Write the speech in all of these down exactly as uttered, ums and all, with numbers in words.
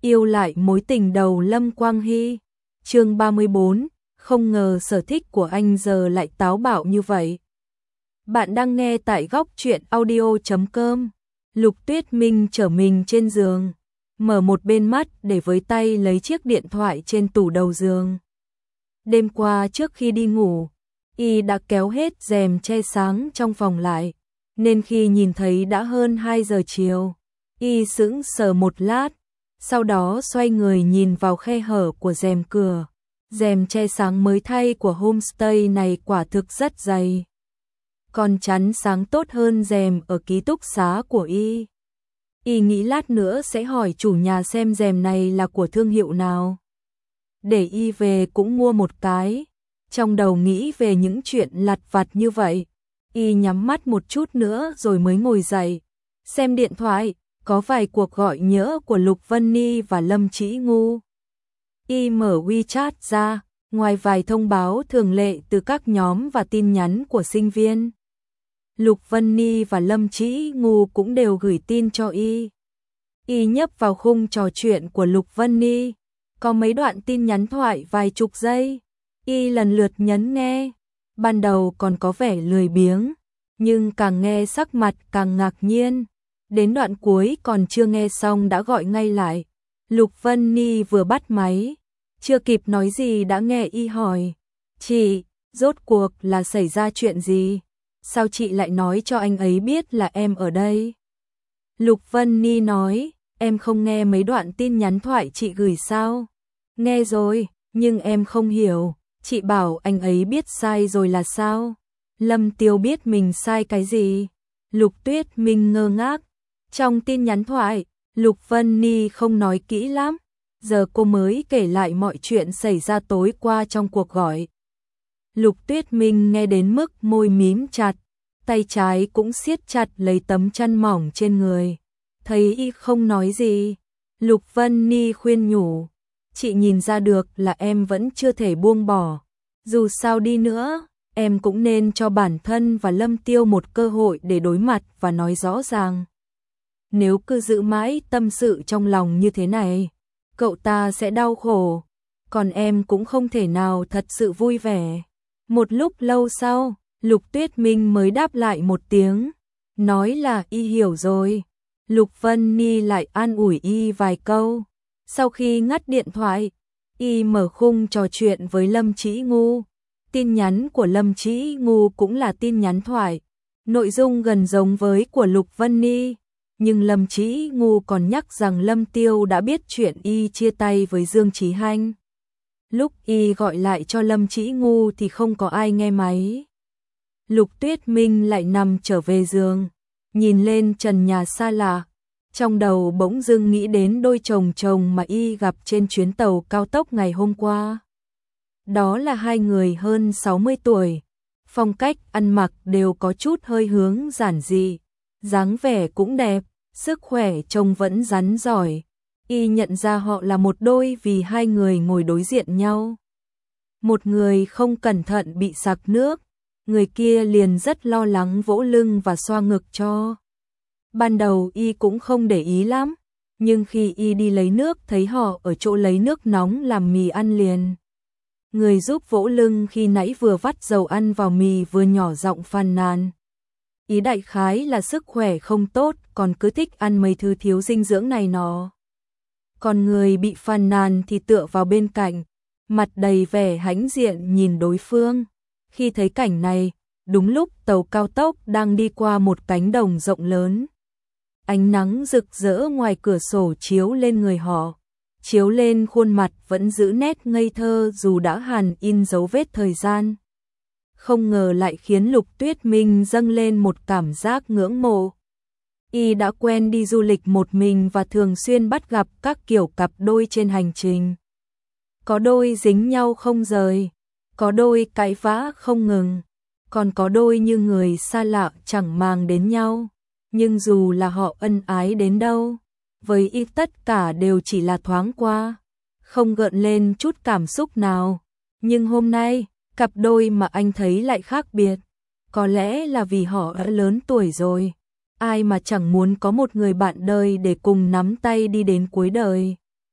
yêu lại mối tình đầu Lâm Quang Hy. Chương ba mươi bốn, không ngờ sở thích của anh giờ lại táo bạo như vậy. Bạn đang nghe tại góc truyện audio chấm com. Lục Tuyết Minh trở mình trên giường, mở một bên mắt để với tay lấy chiếc điện thoại trên tủ đầu giường. Đêm qua trước khi đi ngủ, y đã kéo hết rèm che sáng trong phòng lại, nên khi nhìn thấy đã hơn hai giờ chiều, y sững sờ một lát, sau đó xoay người nhìn vào khe hở của rèm cửa. Rèm che sáng mới thay của homestay này quả thực rất dày, còn chắn sáng tốt hơn rèm ở ký túc xá của y. Y nghĩ lát nữa sẽ hỏi chủ nhà xem rèm này là của thương hiệu nào, để y về cũng mua một cái. Trong đầu nghĩ về những chuyện lặt vặt như vậy, y nhắm mắt một chút nữa rồi mới ngồi dậy, xem điện thoại, có vài cuộc gọi nhỡ của Lục Vân Ni và Lâm Chỉ Ngu. Y mở WeChat ra, ngoài vài thông báo thường lệ từ các nhóm và tin nhắn của sinh viên, Lục Vân Ni và Lâm Chỉ Ngu cũng đều gửi tin cho y. Y nhấp vào khung trò chuyện của Lục Vân Ni, có mấy đoạn tin nhắn thoại vài chục giây. Y lần lượt nhấn nghe, ban đầu còn có vẻ lười biếng, nhưng càng nghe sắc mặt càng ngạc nhiên. Đến đoạn cuối còn chưa nghe xong đã gọi ngay lại. Lục Vân Ni vừa bắt máy, chưa kịp nói gì đã nghe y hỏi: "Chị, rốt cuộc là xảy ra chuyện gì? Sao chị lại nói cho anh ấy biết là em ở đây?" Lục Vân Ni nói: "Em không nghe mấy đoạn tin nhắn thoại chị gửi sao?" "Nghe rồi, nhưng em không hiểu, chị bảo anh ấy biết sai rồi là sao?" Lâm Tiêu biết mình sai cái gì? Lục Tuyết Minh ngơ ngác. Trong tin nhắn thoại, Lục Vân Ni không nói kỹ lắm, giờ cô mới kể lại mọi chuyện xảy ra tối qua trong cuộc gọi. Lục Tuyết Minh nghe đến mức môi mím chặt, tay trái cũng siết chặt lấy tấm chăn mỏng trên người. Thấy y không nói gì, Lục Vân Ni khuyên nhủ: "Chị nhìn ra được là em vẫn chưa thể buông bỏ. Dù sao đi nữa, em cũng nên cho bản thân và Lâm Tiêu một cơ hội để đối mặt và nói rõ ràng. Nếu cứ giữ mãi tâm sự trong lòng như thế này, cậu ta sẽ đau khổ, còn em cũng không thể nào thật sự vui vẻ." Một lúc lâu sau, Lục Tuyết Minh mới đáp lại một tiếng, nói là y hiểu rồi. Lục Vân Ni lại an ủi y vài câu. Sau khi ngắt điện thoại, y mở khung trò chuyện với Lâm Chỉ Ngu. Tin nhắn của Lâm Chỉ Ngu cũng là tin nhắn thoại, nội dung gần giống với của Lục Vân Ni, nhưng Lâm Chỉ Ngu còn nhắc rằng Lâm Tiêu đã biết chuyện y chia tay với Dương Chí Hanh. Lúc y gọi lại cho Lâm Chỉ Ngu thì không có ai nghe máy. Lục Tuyết Minh lại nằm trở về giường, nhìn lên trần nhà xa lạ, trong đầu bỗng dưng nghĩ đến đôi chồng chồng mà y gặp trên chuyến tàu cao tốc ngày hôm qua. Đó là hai người hơn sáu mươi tuổi, phong cách ăn mặc đều có chút hơi hướng giản dị, dáng vẻ cũng đẹp, sức khỏe trông vẫn rắn giỏi. Y nhận ra họ là một đôi vì hai người ngồi đối diện nhau. Một người không cẩn thận bị sặc nước, người kia liền rất lo lắng vỗ lưng và xoa ngực cho. Ban đầu y cũng không để ý lắm, nhưng khi y đi lấy nước thấy họ ở chỗ lấy nước nóng làm mì ăn liền. Người giúp vỗ lưng khi nãy vừa vắt dầu ăn vào mì vừa nhỏ giọng phàn nàn. Ý đại khái là sức khỏe không tốt, còn cứ thích ăn mấy thứ thiếu dinh dưỡng này nọ. Còn người bị phàn nàn thì tựa vào bên cạnh, mặt đầy vẻ hãnh diện nhìn đối phương. Khi thấy cảnh này, đúng lúc tàu cao tốc đang đi qua một cánh đồng rộng lớn. Ánh nắng rực rỡ ngoài cửa sổ chiếu lên người họ, chiếu lên khuôn mặt vẫn giữ nét ngây thơ dù đã hằn in dấu vết thời gian. Không ngờ lại khiến Lục Tuyết Minh dâng lên một cảm giác ngưỡng mộ. Y đã quen đi du lịch một mình và thường xuyên bắt gặp các kiểu cặp đôi trên hành trình. Có đôi dính nhau không rời, có đôi cãi vã không ngừng, còn có đôi như người xa lạ chẳng màng đến nhau. Nhưng dù là họ ân ái đến đâu, với y tất cả đều chỉ là thoáng qua, không gợn lên chút cảm xúc nào. Nhưng hôm nay, cặp đôi mà anh thấy lại khác biệt. Có lẽ là vì họ đã lớn tuổi rồi. Ai mà chẳng muốn có một người bạn đời để cùng nắm tay đi đến cuối đời.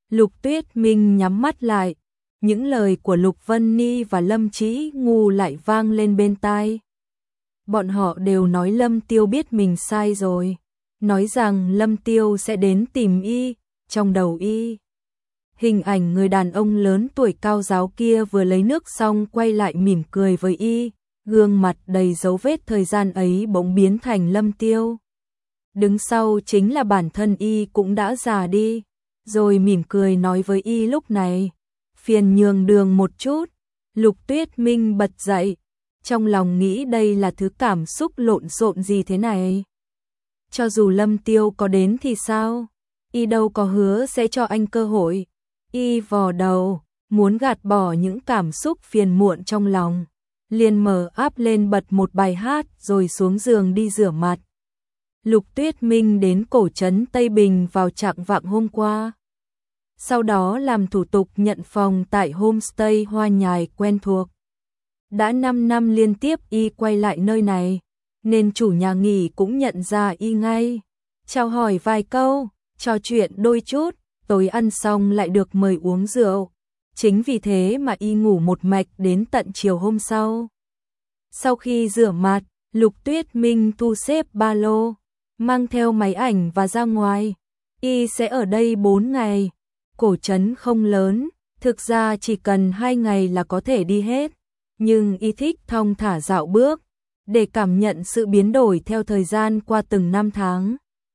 Lục Tuyết Minh nhắm mắt lại, những lời của Lục Vân Ni và Lâm Chí Ngu lại vang lên bên tai. Bọn họ đều nói Lâm Tiêu biết mình sai rồi, nói rằng Lâm Tiêu sẽ đến tìm y, trong đầu y. Hình ảnh người đàn ông lớn tuổi cao giáo kia vừa lấy nước xong quay lại mỉm cười với y, gương mặt đầy dấu vết thời gian ấy bỗng biến thành Lâm Tiêu. Đứng sau chính là bản thân y cũng đã già đi, rồi mỉm cười nói với y lúc này, phiền nhường đường một chút. Lục Tuyết Minh bật dậy, trong lòng nghĩ đây là thứ cảm xúc lộn xộn gì thế này. Cho dù Lâm Tiêu có đến thì sao, y đâu có hứa sẽ cho anh cơ hội. Y vò đầu, muốn gạt bỏ những cảm xúc phiền muộn trong lòng, liền mở áp lên bật một bài hát rồi xuống giường đi rửa mặt. Lục Tuyết Minh đến cổ trấn Tây Bình vào trạng vạng hôm qua. Sau đó làm thủ tục nhận phòng tại homestay Hoa Nhài quen thuộc. Đã năm năm liên tiếp y quay lại nơi này, nên chủ nhà nghỉ cũng nhận ra y ngay. Chào hỏi vài câu, trò chuyện đôi chút, tối ăn xong lại được mời uống rượu. Chính vì thế mà y ngủ một mạch đến tận chiều hôm sau. Sau khi rửa mặt, Lục Tuyết Minh thu xếp ba lô, mang theo máy ảnh và ra ngoài. Y sẽ ở đây bốn ngày. Cổ trấn không lớn, thực ra chỉ cần hai ngày là có thể đi hết. Nhưng y thích thong thả dạo bước, để cảm nhận sự biến đổi theo thời gian qua từng năm tháng.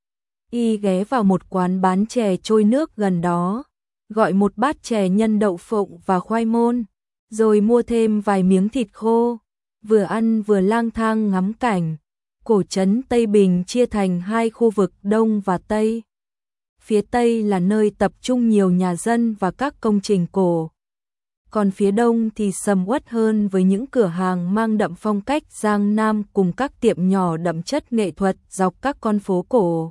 Y ghé vào một quán bán chè trôi nước gần đó, gọi một bát chè nhân đậu phộng và khoai môn, rồi mua thêm vài miếng thịt khô, vừa ăn vừa lang thang ngắm cảnh. Cổ trấn Tây Bình chia thành hai khu vực Đông và Tây. Phía Tây là nơi tập trung nhiều nhà dân và các công trình cổ. Còn phía Đông thì sầm uất hơn với những cửa hàng mang đậm phong cách Giang Nam cùng các tiệm nhỏ đậm chất nghệ thuật dọc các con phố cổ.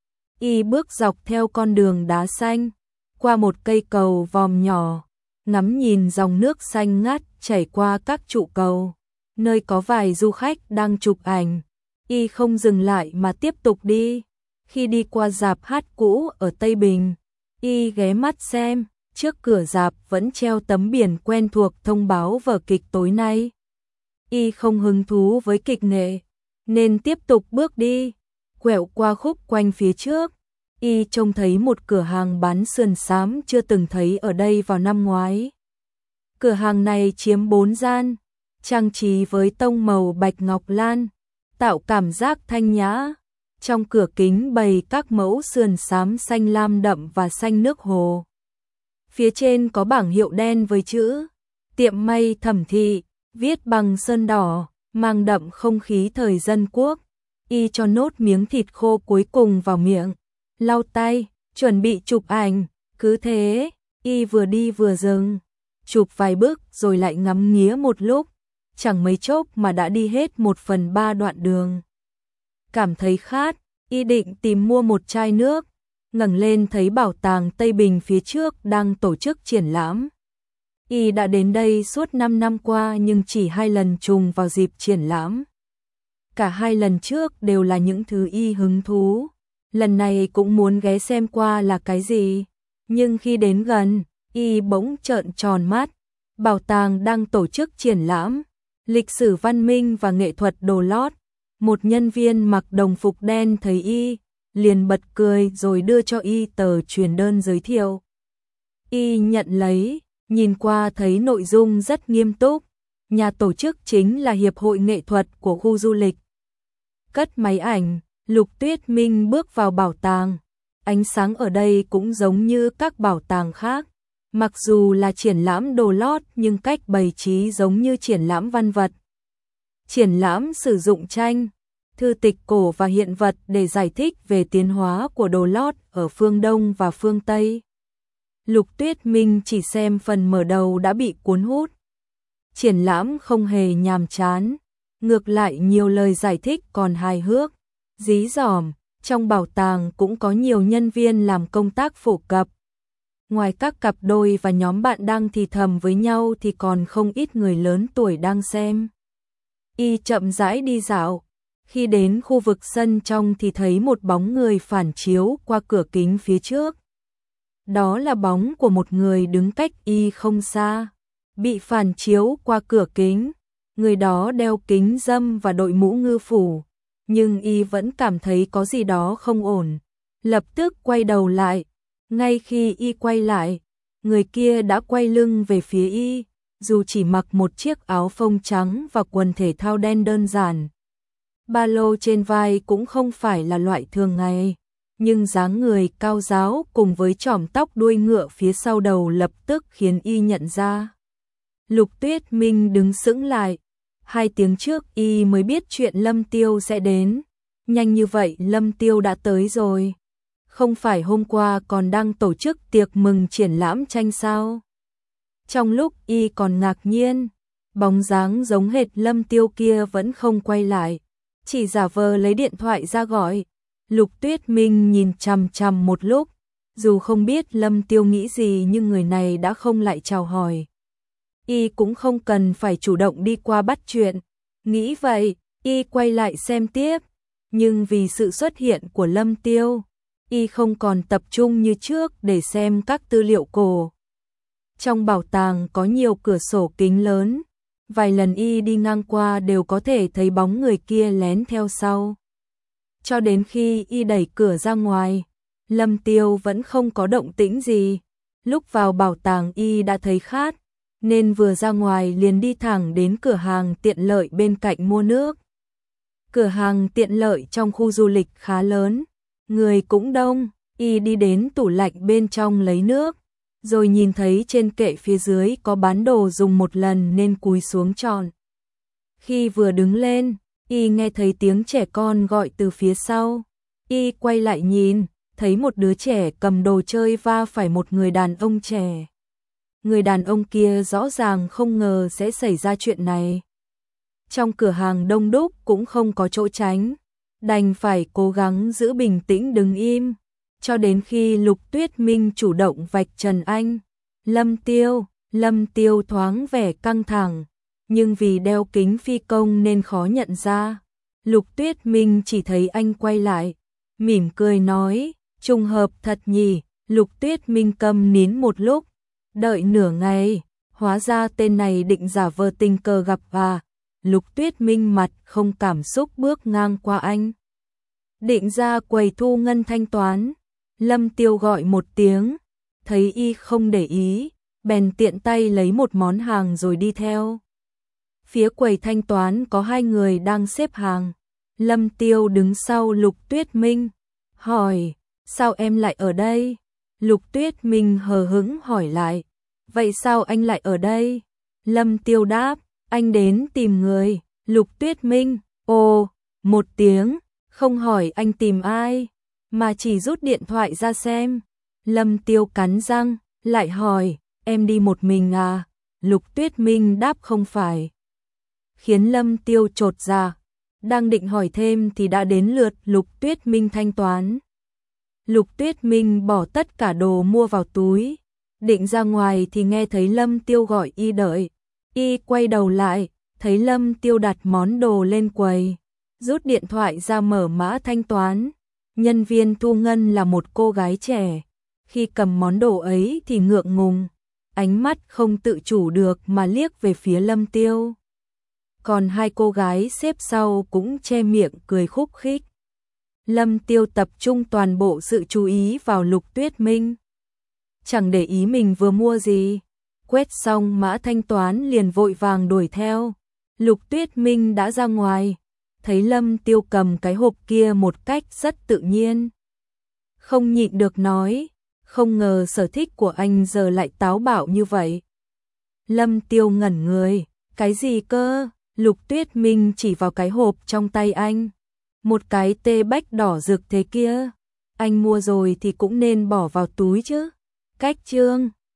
Y bước dọc theo con đường đá xanh, qua một cây cầu vòm nhỏ, ngắm nhìn dòng nước xanh ngắt chảy qua các trụ cầu, nơi có vài du khách đang chụp ảnh. Y không dừng lại mà tiếp tục đi. Khi đi qua rạp hát cũ ở Tây Bình, y ghé mắt xem, trước cửa rạp vẫn treo tấm biển quen thuộc thông báo vở kịch tối nay. Y không hứng thú với kịch nghệ, nên tiếp tục bước đi, quẹo qua khúc quanh phía trước. Y trông thấy một cửa hàng bán sườn xám chưa từng thấy ở đây vào năm ngoái. Cửa hàng này chiếm bốn gian, trang trí với tông màu bạch ngọc lan, tạo cảm giác thanh nhã. Trong cửa kính bày các mẫu sườn xám xanh lam đậm và xanh nước hồ. Phía trên có bảng hiệu đen với chữ tiệm may Thẩm Thị, viết bằng sơn đỏ, mang đậm không khí thời dân quốc. Y cho nốt miếng thịt khô cuối cùng vào miệng, lau tay, chuẩn bị chụp ảnh. Cứ thế, y vừa đi vừa dừng, chụp vài bước rồi lại ngắm nghía một lúc. Chẳng mấy chốc mà đã đi hết một phần ba đoạn đường. Cảm thấy khát, y định tìm mua một chai nước, ngẩng lên thấy bảo tàng Tây Bình phía trước đang tổ chức triển lãm. Y đã đến đây suốt năm năm qua nhưng chỉ hai lần trùng vào dịp triển lãm. Cả hai lần trước đều là những thứ y hứng thú, lần này cũng muốn ghé xem qua là cái gì. Nhưng khi đến gần, y bỗng trợn tròn mắt, bảo tàng đang tổ chức triển lãm lịch sử văn minh và nghệ thuật đồ lót. Một nhân viên mặc đồng phục đen thấy y, liền bật cười rồi đưa cho y tờ truyền đơn giới thiệu. Y nhận lấy, nhìn qua thấy nội dung rất nghiêm túc. Nhà tổ chức chính là Hiệp hội Nghệ thuật của khu du lịch. Cất máy ảnh, Lục Tuyết Minh bước vào bảo tàng. Ánh sáng ở đây cũng giống như các bảo tàng khác. Mặc dù là triển lãm đồ lót nhưng cách bày trí giống như triển lãm văn vật. Triển lãm sử dụng tranh, thư tịch cổ và hiện vật để giải thích về tiến hóa của đồ lót ở phương Đông và phương Tây. Lục Tuyết Minh chỉ xem phần mở đầu đã bị cuốn hút. Triển lãm không hề nhàm chán, ngược lại nhiều lời giải thích còn hài hước, dí dỏm. Trong bảo tàng cũng có nhiều nhân viên làm công tác phổ cập. Ngoài các cặp đôi và nhóm bạn đang thì thầm với nhau thì còn không ít người lớn tuổi đang xem. Y chậm rãi đi dạo, khi đến khu vực sân trong thì thấy một bóng người phản chiếu qua cửa kính phía trước. Đó là bóng của một người đứng cách y không xa, bị phản chiếu qua cửa kính. Người đó đeo kính râm và đội mũ ngư phủ, nhưng y vẫn cảm thấy có gì đó không ổn. Lập tức quay đầu lại. Ngay khi y quay lại, người kia đã quay lưng về phía y, dù chỉ mặc một chiếc áo phông trắng và quần thể thao đen đơn giản. Ba lô trên vai cũng không phải là loại thường ngày, nhưng dáng người cao ráo cùng với chòm tóc đuôi ngựa phía sau đầu lập tức khiến y nhận ra. Lục Tuyết Minh đứng sững lại. Hai tiếng trước y mới biết chuyện Lâm Tiêu sẽ đến. Nhanh như vậy Lâm Tiêu đã tới rồi. Không phải hôm qua còn đang tổ chức tiệc mừng triển lãm tranh sao? Trong lúc y còn ngạc nhiên, bóng dáng giống hệt Lâm Tiêu kia vẫn không quay lại, chỉ giả vờ lấy điện thoại ra gọi. Lục Tuyết Minh nhìn chằm chằm một lúc, dù không biết Lâm Tiêu nghĩ gì nhưng người này đã không lại chào hỏi. Y cũng không cần phải chủ động đi qua bắt chuyện. Nghĩ vậy, y quay lại xem tiếp, nhưng vì sự xuất hiện của Lâm Tiêu, y không còn tập trung như trước để xem các tư liệu cổ. Trong bảo tàng có nhiều cửa sổ kính lớn, vài lần y đi ngang qua đều có thể thấy bóng người kia lén theo sau. Cho đến khi y đẩy cửa ra ngoài, Lâm Tiêu vẫn không có động tĩnh gì. Lúc vào bảo tàng y đã thấy khát, nên vừa ra ngoài liền đi thẳng đến cửa hàng tiện lợi bên cạnh mua nước. Cửa hàng tiện lợi trong khu du lịch khá lớn, người cũng đông, y đi đến tủ lạnh bên trong lấy nước, rồi nhìn thấy trên kệ phía dưới có bán đồ dùng một lần nên cúi xuống chọn. Khi vừa đứng lên, y nghe thấy tiếng trẻ con gọi từ phía sau. Y quay lại nhìn, thấy một đứa trẻ cầm đồ chơi va phải một người đàn ông trẻ. Người đàn ông kia rõ ràng không ngờ sẽ xảy ra chuyện này. Trong cửa hàng đông đúc cũng không có chỗ tránh, đành phải cố gắng giữ bình tĩnh đứng im, cho đến khi Lục Tuyết Minh chủ động vạch trần anh. Lâm Tiêu, Lâm Tiêu thoáng vẻ căng thẳng, nhưng vì đeo kính phi công nên khó nhận ra. Lục Tuyết Minh chỉ thấy anh quay lại, mỉm cười nói, trùng hợp thật nhỉ. Lục Tuyết Minh câm nín một lúc, đợi nửa ngày, hóa ra tên này định giả vờ tình cờ gặp và Lục Tuyết Minh mặt không cảm xúc bước ngang qua anh. Định ra quầy thu ngân thanh toán, Lâm Tiêu gọi một tiếng, thấy y không để ý, bèn tiện tay lấy một món hàng rồi đi theo. Phía quầy thanh toán có hai người đang xếp hàng. Lâm Tiêu đứng sau Lục Tuyết Minh, hỏi, sao em lại ở đây? Lục Tuyết Minh hờ hững hỏi lại, vậy sao anh lại ở đây? Lâm Tiêu đáp, anh đến tìm người. Lục Tuyết Minh, ồ, một tiếng, không hỏi anh tìm ai, mà chỉ rút điện thoại ra xem. Lâm Tiêu cắn răng, lại hỏi, em đi một mình à? Lục Tuyết Minh đáp không phải. Khiến Lâm Tiêu chột dạ, đang định hỏi thêm thì đã đến lượt Lục Tuyết Minh thanh toán. Lục Tuyết Minh bỏ tất cả đồ mua vào túi, định ra ngoài thì nghe thấy Lâm Tiêu gọi y đợi. Y quay đầu lại, thấy Lâm Tiêu đặt món đồ lên quầy, rút điện thoại ra mở mã thanh toán. Nhân viên thu ngân là một cô gái trẻ, khi cầm món đồ ấy thì ngượng ngùng, ánh mắt không tự chủ được mà liếc về phía Lâm Tiêu. Còn hai cô gái xếp sau cũng che miệng cười khúc khích. Lâm Tiêu tập trung toàn bộ sự chú ý vào Lục Tuyết Minh, chẳng để ý mình vừa mua gì. Quét xong mã thanh toán liền vội vàng đuổi theo. Lục Tuyết Minh đã ra ngoài, thấy Lâm Tiêu cầm cái hộp kia một cách rất tự nhiên, không nhịn được nói, không ngờ sở thích của anh giờ lại táo bạo như vậy. Lâm Tiêu ngẩn người, cái gì cơ? Lục Tuyết Minh chỉ vào cái hộp trong tay anh, một cái tê bách đỏ rực thế kia, anh mua rồi thì cũng nên bỏ vào túi chứ. Cách chương